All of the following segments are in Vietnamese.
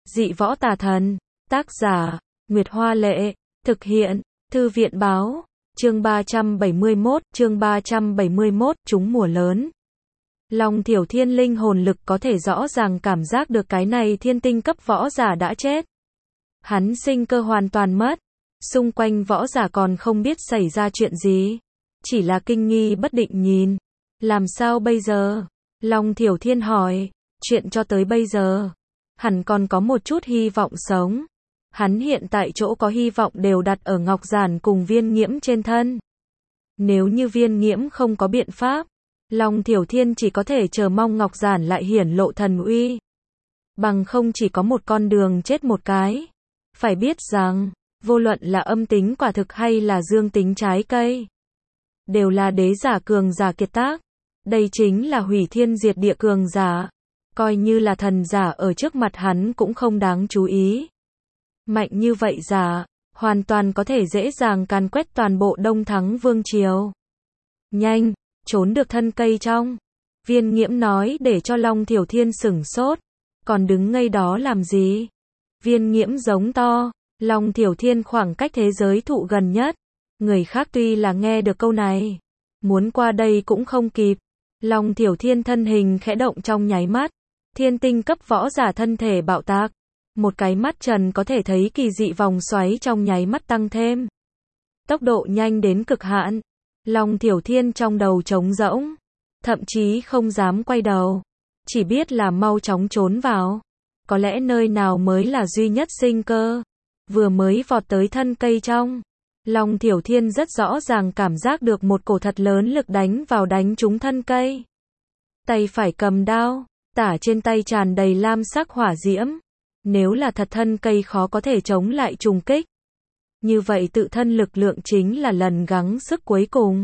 Dị võ tà thần. Tác giả, Nguyệt Hoa Lệ. Thực hiện, Thư viện Báo. Chương 371, trúng mùa lớn. Long Thiểu Thiên linh hồn lực có thể rõ ràng cảm giác được cái này thiên tinh cấp võ giả đã chết. Hắn sinh cơ hoàn toàn mất. Xung quanh võ giả còn không biết xảy ra chuyện gì. Chỉ là kinh nghi bất định nhìn. Làm sao bây giờ? Long Thiểu Thiên hỏi. Chuyện cho tới bây giờ, hẳn còn có một chút hy vọng sống. Hắn hiện tại chỗ có hy vọng đều đặt ở Ngọc Giản cùng Viên Nghiễm trên thân. Nếu như Viên Nghiễm không có biện pháp, Long Thiểu Thiên chỉ có thể chờ mong Ngọc Giản lại hiển lộ thần uy. Bằng không chỉ có một con đường chết một cái. Phải biết rằng, vô luận là âm tính quả thực hay là dương tính trái cây, đều là đế giả cường giả kiệt tác. Đây chính là hủy thiên diệt địa cường giả. Coi như là thần giả ở trước mặt hắn cũng không đáng chú ý. Mạnh như vậy giả, hoàn toàn có thể dễ dàng càn quét toàn bộ Đông Thắng Vương Triều. Nhanh, trốn được thân cây trong. Viên Nghiễm nói để cho Long Thiểu Thiên sửng sốt. Còn đứng ngây đó làm gì? Viên Nghiễm giống to. Long Thiểu Thiên khoảng cách thế giới thụ gần nhất. Người khác tuy là nghe được câu này, muốn qua đây cũng không kịp. Long Thiểu Thiên thân hình khẽ động trong nháy mắt. Thiên tinh cấp võ giả thân thể bạo tạc. Một cái mắt trần có thể thấy kỳ dị vòng xoáy trong nháy mắt tăng thêm. Tốc độ nhanh đến cực hạn. Long Thiểu Thiên trong đầu trống rỗng. Thậm chí không dám quay đầu. Chỉ biết là mau chóng trốn vào. Có lẽ nơi nào mới là duy nhất sinh cơ. Vừa mới vọt tới thân cây trong. Long Thiểu Thiên rất rõ ràng cảm giác được một cổ thật lớn lực đánh trúng thân cây. Tay phải cầm đao. Tả trên tay tràn đầy lam sắc hỏa diễm. Nếu là thật thân cây khó có thể chống lại trùng kích. Như vậy tự thân lực lượng chính là lần gắng sức cuối cùng.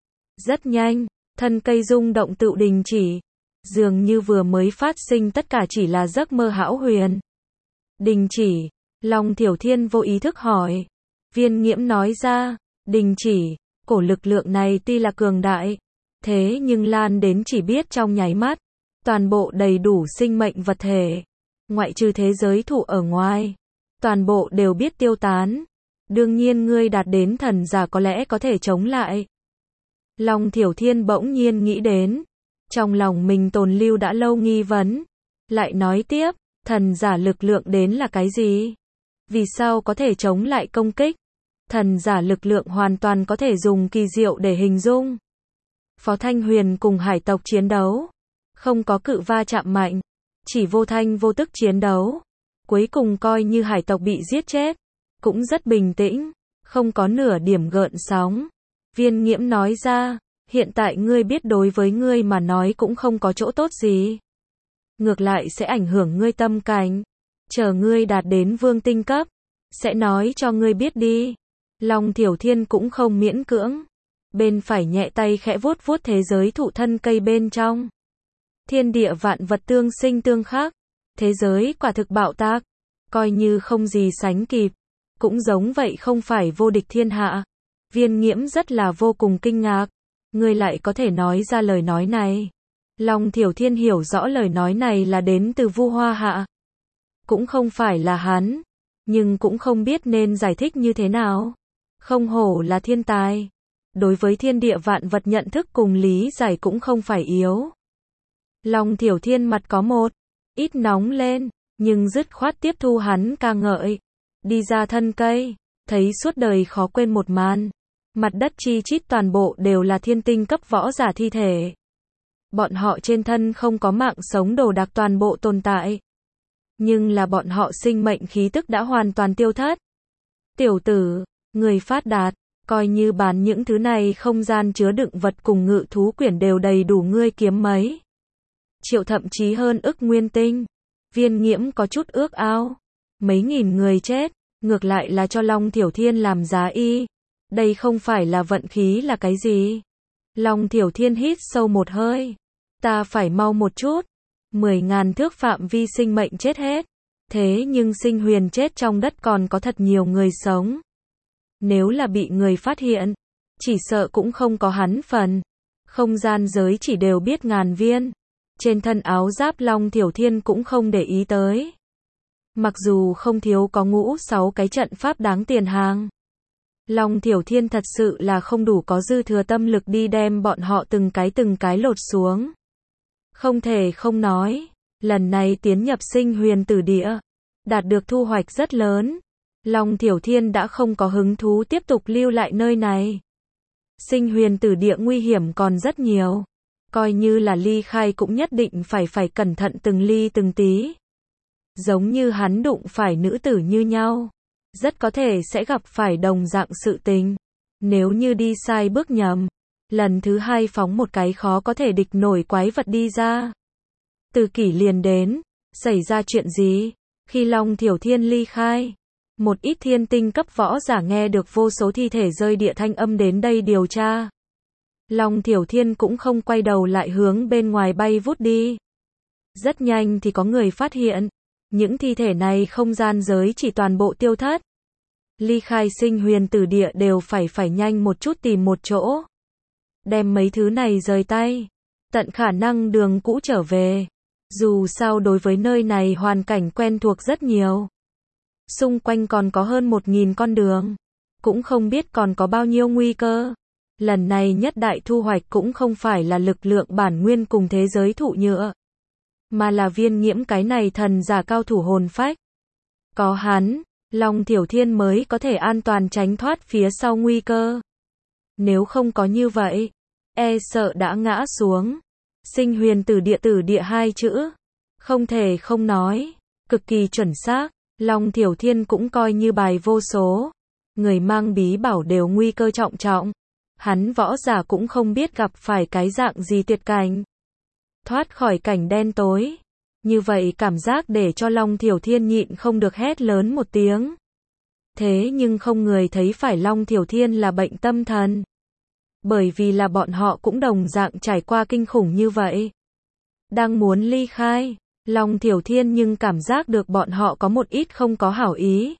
Rất nhanh, thân cây rung động tự đình chỉ. Dường như vừa mới phát sinh tất cả chỉ là giấc mơ hão huyền. Đình chỉ. Long Thiểu Thiên vô ý thức hỏi. Viên Nghiễm nói ra. Đình chỉ. Cổ lực lượng này tuy là cường đại, thế nhưng lan đến chỉ biết trong nháy mắt. Toàn bộ đầy đủ sinh mệnh vật thể, ngoại trừ thế giới thụ ở ngoài, toàn bộ đều biết tiêu tán. Đương nhiên ngươi đạt đến thần giả có lẽ có thể chống lại. Long Thiểu Thiên bỗng nhiên nghĩ đến, trong lòng mình tồn lưu đã lâu nghi vấn. Lại nói tiếp, thần giả lực lượng đến là cái gì? Vì sao có thể chống lại công kích? Thần giả lực lượng hoàn toàn có thể dùng kỳ diệu để hình dung. Phó Thanh Huyền cùng hải tộc chiến đấu. Không có cự va chạm mạnh, chỉ vô thanh vô tức chiến đấu. Cuối cùng coi như hải tộc bị giết chết, cũng rất bình tĩnh, không có nửa điểm gợn sóng. Viên Nghiễm nói ra, hiện tại ngươi biết đối với ngươi mà nói cũng không có chỗ tốt gì. Ngược lại sẽ ảnh hưởng ngươi tâm cảnh. Chờ ngươi đạt đến vương tinh cấp, sẽ nói cho ngươi biết đi. Long Thiểu Thiên cũng không miễn cưỡng. Bên phải nhẹ tay khẽ vuốt vuốt thế giới thụ thân cây bên trong. Thiên địa vạn vật tương sinh tương khắc. Thế giới quả thực bạo tạc. Coi như không gì sánh kịp. Cũng giống vậy không phải vô địch thiên hạ. Viên Nghiễm rất là vô cùng kinh ngạc. Ngươi lại có thể nói ra lời nói này. Long Thiểu Thiên hiểu rõ lời nói này là đến từ Vu Hoa Hạ. Cũng không phải là hắn. Nhưng cũng không biết nên giải thích như thế nào. Không hổ là thiên tài. Đối với thiên địa vạn vật nhận thức cùng lý giải cũng không phải yếu. Long Thiểu Thiên mặt có một ít nóng lên, nhưng dứt khoát tiếp thu hắn ca ngợi. Đi ra thân cây, thấy suốt đời khó quên một màn. Mặt đất chi chít toàn bộ đều là thiên tinh cấp võ giả thi thể. Bọn họ trên thân không có mạng sống đồ đạc toàn bộ tồn tại. Nhưng là bọn họ sinh mệnh khí tức đã hoàn toàn tiêu thất. Tiểu tử, người phát đạt, coi như bán những thứ này không gian chứa đựng vật cùng ngự thú quyển đều đầy đủ ngươi kiếm mấy triệu thậm chí hơn ức nguyên tinh. Viên Nghiễm có chút ước ao. Mấy nghìn người chết, ngược lại là cho Long Thiểu Thiên làm giá y. Đây không phải là vận khí là cái gì? Long Thiểu Thiên hít sâu một hơi. Ta phải mau một chút. 10.000 thước phạm vi sinh mệnh chết hết. Thế nhưng Sinh Huyền chết trong đất còn có thật nhiều người sống. Nếu là bị người phát hiện, chỉ sợ cũng không có hắn phần. Không gian giới chỉ đều biết ngàn viên. Trên thân áo giáp Long Thiểu Thiên cũng không để ý tới. Mặc dù không thiếu có ngũ 6 cái trận pháp đáng tiền hàng. Long Thiểu Thiên thật sự là không đủ có dư thừa tâm lực đi đem bọn họ từng cái lột xuống. Không thể không nói, lần này tiến nhập Sinh Huyền Tử Địa, đạt được thu hoạch rất lớn. Long Thiểu Thiên đã không có hứng thú tiếp tục lưu lại nơi này. Sinh Huyền Tử Địa nguy hiểm còn rất nhiều. Coi như là ly khai cũng nhất định phải cẩn thận từng ly từng tí. Giống như hắn đụng phải nữ tử như nhau, rất có thể sẽ gặp phải đồng dạng sự tình. Nếu như đi sai bước nhầm, lần thứ hai phóng một cái khó có thể địch nổi quái vật đi ra. Từ kỷ liền đến, xảy ra chuyện gì? Khi Long Thiểu Thiên ly khai, một ít thiên tinh cấp võ giả nghe được vô số thi thể rơi địa thanh âm đến đây điều tra. Long Thiểu Thiên cũng không quay đầu lại hướng bên ngoài bay vút đi. Rất nhanh thì có người phát hiện, những thi thể này không gian giới chỉ toàn bộ tiêu thất. Ly khai Sinh Huyền Tử Địa đều phải nhanh một chút tìm một chỗ. Đem mấy thứ này rời tay, tận khả năng đường cũ trở về. Dù sao đối với nơi này hoàn cảnh quen thuộc rất nhiều. Xung quanh còn có hơn 1000 con đường. Cũng không biết còn có bao nhiêu nguy cơ. Lần này nhất đại thu hoạch cũng không phải là lực lượng bản nguyên cùng thế giới thụ nhựa, mà là Viên Nghiễm cái này thần giả cao thủ hồn phách. Có hắn, Long Thiểu Thiên mới có thể an toàn tránh thoát phía sau nguy cơ. Nếu không có như vậy, e sợ đã ngã xuống. Sinh Huyền Tử Địa hai chữ, không thể không nói, cực kỳ chuẩn xác. Long Thiểu Thiên cũng coi như bài vô số. Người mang bí bảo đều nguy cơ trọng trọng. Hắn võ giả cũng không biết gặp phải cái dạng gì tuyệt cảnh. Thoát khỏi cảnh đen tối. Như vậy cảm giác để cho Long Thiểu Thiên nhịn không được hét lớn một tiếng. Thế nhưng không người thấy phải Long Thiểu Thiên là bệnh tâm thần. Bởi vì là bọn họ cũng đồng dạng trải qua kinh khủng như vậy. Đang muốn ly khai, Long Thiểu Thiên nhưng cảm giác được bọn họ có một ít không có hảo ý.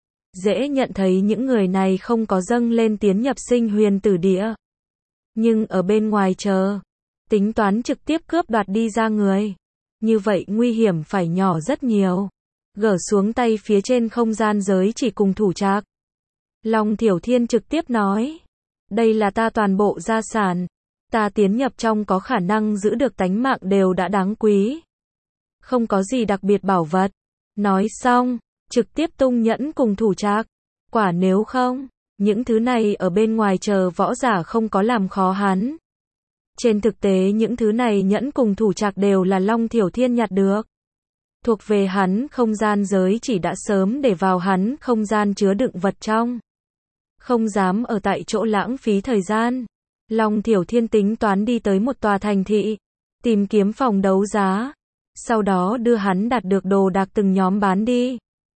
Dễ nhận thấy những người này không có dâng lên tiến nhập Sinh Huyền Tử Địa. Nhưng ở bên ngoài chờ, tính toán trực tiếp cướp đoạt đi ra người. Như vậy nguy hiểm phải nhỏ rất nhiều. Gỡ xuống tay phía trên không gian giới chỉ cùng thủ trạc. Long Thiểu Thiên trực tiếp nói. Đây là ta toàn bộ gia sản. Ta tiến nhập trong có khả năng giữ được tánh mạng đều đã đáng quý. Không có gì đặc biệt bảo vật. Nói xong, trực tiếp tung nhẫn cùng thủ trạc. Quả nếu không, những thứ này ở bên ngoài chờ võ giả không có làm khó hắn. Trên thực tế những thứ này nhẫn cùng thủ trạc đều là Long Thiểu Thiên nhặt được. Thuộc về hắn không gian giới chỉ đã sớm để vào hắn không gian chứa đựng vật trong. Không dám ở tại chỗ lãng phí thời gian. Long Thiểu Thiên tính toán đi tới một tòa thành thị, tìm kiếm phòng đấu giá. Sau đó đưa hắn đạt được đồ đạc từng nhóm bán đi.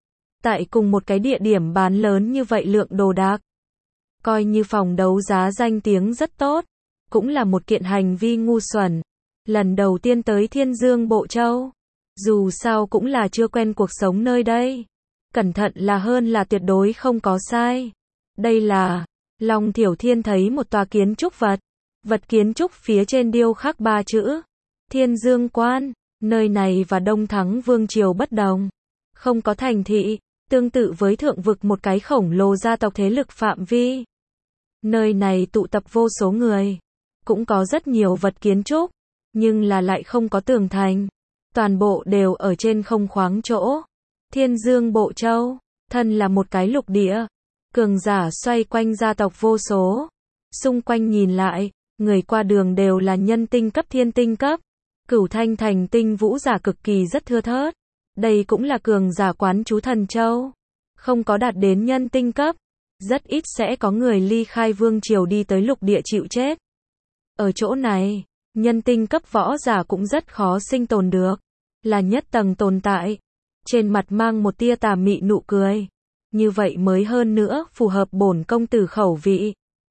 Tại cùng một cái địa điểm bán lớn như vậy lượng đồ đạc. Coi như phòng đấu giá danh tiếng rất tốt. Cũng là một kiện hành vi ngu xuẩn. Lần đầu tiên tới Thiên Dương Bộ Châu. Dù sao cũng là chưa quen cuộc sống nơi đây. Cẩn thận là hơn là tuyệt đối không có sai. Đây là, Long Thiểu Thiên thấy một tòa kiến trúc vật. Vật kiến trúc phía trên điêu khắc 3 chữ. Thiên Dương Quan. Nơi này và Đông Thắng Vương Triều bất đồng. Không có thành thị. Tương tự với thượng vực một cái khổng lồ gia tộc thế lực phạm vi. Nơi này tụ tập vô số người. Cũng có rất nhiều vật kiến trúc. Nhưng là lại không có tường thành. Toàn bộ đều ở trên không khoáng chỗ. Thiên Dương Bộ Châu. Thân là một cái lục địa. Cường giả xoay quanh gia tộc vô số. Xung quanh nhìn lại. Người qua đường đều là nhân tinh cấp thiên tinh cấp. Cửu Thanh Thành tinh vũ giả cực kỳ rất thưa thớt. Đây cũng là cường giả quán chú Thần Châu. Không có đạt đến nhân tinh cấp. Rất ít sẽ có người ly khai vương triều đi tới lục địa chịu chết. Ở chỗ này, nhân tinh cấp võ giả cũng rất khó sinh tồn được. Là nhất tầng tồn tại. Trên mặt mang một tia tà mị nụ cười. Như vậy mới hơn nữa phù hợp bổn công tử khẩu vị.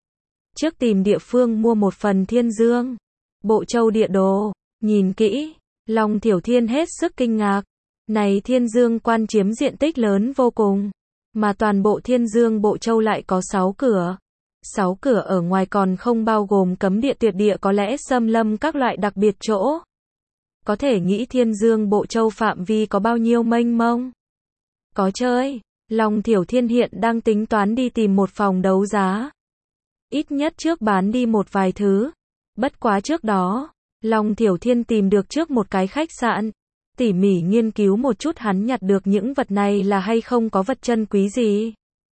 Trước tìm địa phương mua một phần Thiên Dương Bộ Châu địa đồ. Nhìn kỹ, Long Thiểu Thiên hết sức kinh ngạc. Này Thiên Dương Quan chiếm diện tích lớn vô cùng. Mà toàn bộ Thiên Dương Bộ Châu lại có 6 cửa. 6 cửa ở ngoài còn không bao gồm cấm địa tuyệt địa có lẽ xâm lâm các loại đặc biệt chỗ. Có thể nghĩ Thiên Dương Bộ Châu phạm vi có bao nhiêu mênh mông. Có chơi. Long Thiểu Thiên hiện đang tính toán đi tìm một phòng đấu giá. Ít nhất trước bán đi một vài thứ. Bất quá trước đó, Long Thiểu Thiên tìm được trước một cái khách sạn. Tỉ mỉ nghiên cứu một chút hắn nhặt được những vật này là hay không có vật chân quý gì.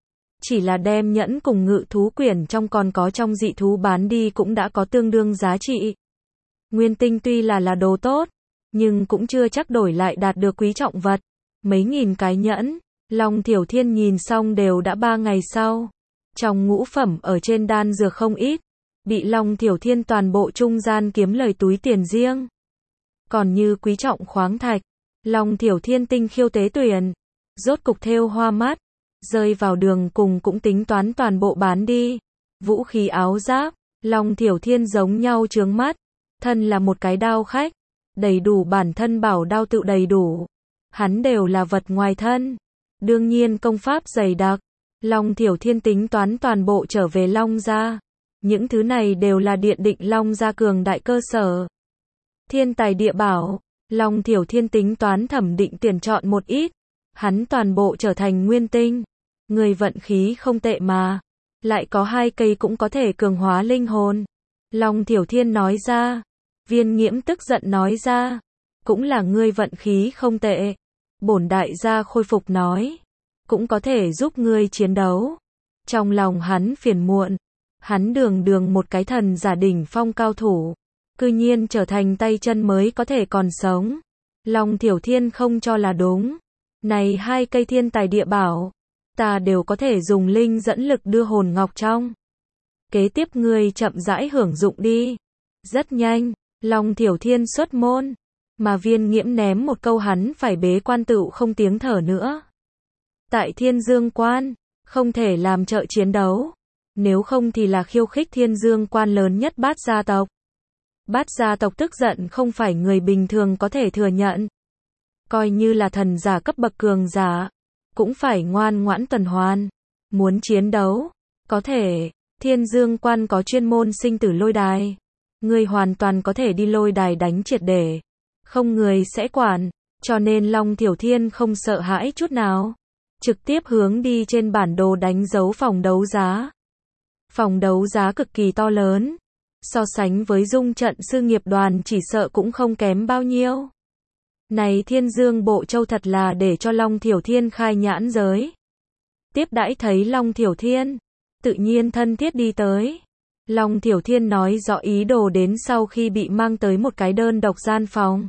Chỉ là đem nhẫn cùng ngự thú quyển trong còn có trong dị thú bán đi cũng đã có tương đương giá trị. Nguyên tinh tuy là đồ tốt, nhưng cũng chưa chắc đổi lại đạt được quý trọng vật. Mấy nghìn cái nhẫn, Long Thiểu Thiên nhìn xong đều đã 3 ngày sau. Trong ngũ phẩm ở trên đan dược không ít, bị Long Thiểu Thiên toàn bộ trung gian kiếm lời túi tiền riêng. Còn như quý trọng khoáng thạch, Long Thiểu Thiên tinh khiêu tế tuyển, rốt cục thêu hoa mắt, rơi vào đường cùng cũng tính toán toàn bộ bán đi. Vũ khí áo giáp, Long Thiểu Thiên giống nhau chướng mắt, thân là một cái đao khách, đầy đủ bản thân bảo đao tự đầy đủ. Hắn đều là vật ngoài thân, đương nhiên công pháp dày đặc. Long Thiểu Thiên tính toán toàn bộ trở về Long gia. Những thứ này đều là điện định Long gia cường đại cơ sở. Thiên tài địa bảo, Long Thiểu Thiên tính toán thẩm định tuyển chọn một ít. Hắn toàn bộ trở thành nguyên tinh. Người vận khí không tệ mà. Lại có 2 cây cũng có thể cường hóa linh hồn. Long Thiểu Thiên nói ra. Viên Nghiễm tức giận nói ra. Cũng là ngươi vận khí không tệ. Bổn đại gia khôi phục nói. Cũng có thể giúp ngươi chiến đấu. Trong lòng hắn phiền muộn. Hắn đường một cái thần giả đỉnh phong cao thủ. Cư nhiên trở thành tay chân mới có thể còn sống. Long Thiểu Thiên không cho là đúng. Này 2 cây thiên tài địa bảo. Ta đều có thể dùng linh dẫn lực đưa hồn ngọc trong. Kế tiếp ngươi chậm rãi hưởng dụng đi. Rất nhanh, Long Thiểu Thiên xuất môn. Mà Viên Nghiễm ném một câu hắn phải bế quan tựu không tiếng thở nữa. Tại Thiên Dương Quan, không thể làm trợ chiến đấu. Nếu không thì là khiêu khích Thiên Dương Quan lớn nhất Bát gia tộc. Bát gia tộc tức giận không phải người bình thường có thể thừa nhận. Coi như là thần giả cấp bậc cường giả, cũng phải ngoan ngoãn tuần hoàn. Muốn chiến đấu, có thể, Thiên Dương Quan có chuyên môn sinh tử lôi đài. Người hoàn toàn có thể đi lôi đài đánh triệt để. Không người sẽ quản, cho nên Long Thiểu Thiên không sợ hãi chút nào. Trực tiếp hướng đi trên bản đồ đánh dấu phòng đấu giá. Phòng đấu giá cực kỳ to lớn. So sánh với dung trận sư nghiệp đoàn chỉ sợ cũng không kém bao nhiêu. Này Thiên Dương Bộ Châu thật là để cho Long Thiểu Thiên khai nhãn giới. Tiếp đãi thấy Long Thiểu Thiên, tự nhiên thân thiết đi tới. Long Thiểu Thiên nói rõ ý đồ đến sau khi bị mang tới một cái đơn độc gian phòng.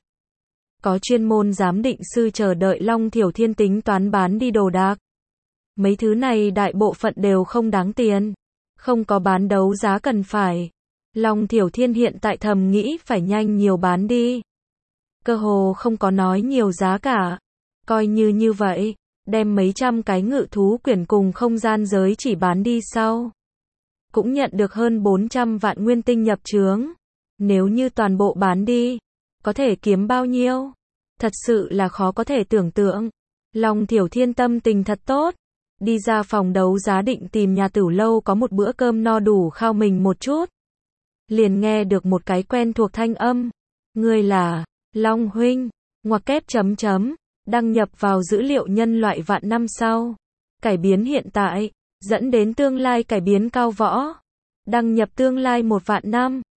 Có chuyên môn giám định sư chờ đợi Long Thiểu Thiên tính toán bán đi đồ đạc. Mấy thứ này đại bộ phận đều không đáng tiền. Không có bán đấu giá cần phải. Long Thiểu Thiên hiện tại thầm nghĩ phải nhanh nhiều bán đi. Cơ hồ không có nói nhiều giá cả. Coi như vậy, đem mấy trăm cái ngự thú quyển cùng không gian giới chỉ bán đi sau. Cũng nhận được hơn 400 vạn nguyên tinh nhập trướng. Nếu như toàn bộ bán đi, có thể kiếm bao nhiêu? Thật sự là khó có thể tưởng tượng. Long Thiểu Thiên tâm tình thật tốt. Đi ra phòng đấu giá định tìm nhà tửu lâu có một bữa cơm no đủ khao mình một chút. Liền nghe được một cái quen thuộc thanh âm. Ngươi là Long huynh, ngoặc kép chấm chấm, đăng nhập vào dữ liệu nhân loại vạn năm sau. Cải biến hiện tại, dẫn đến tương lai cải biến cao võ. Đăng nhập tương lai 1 vạn năm.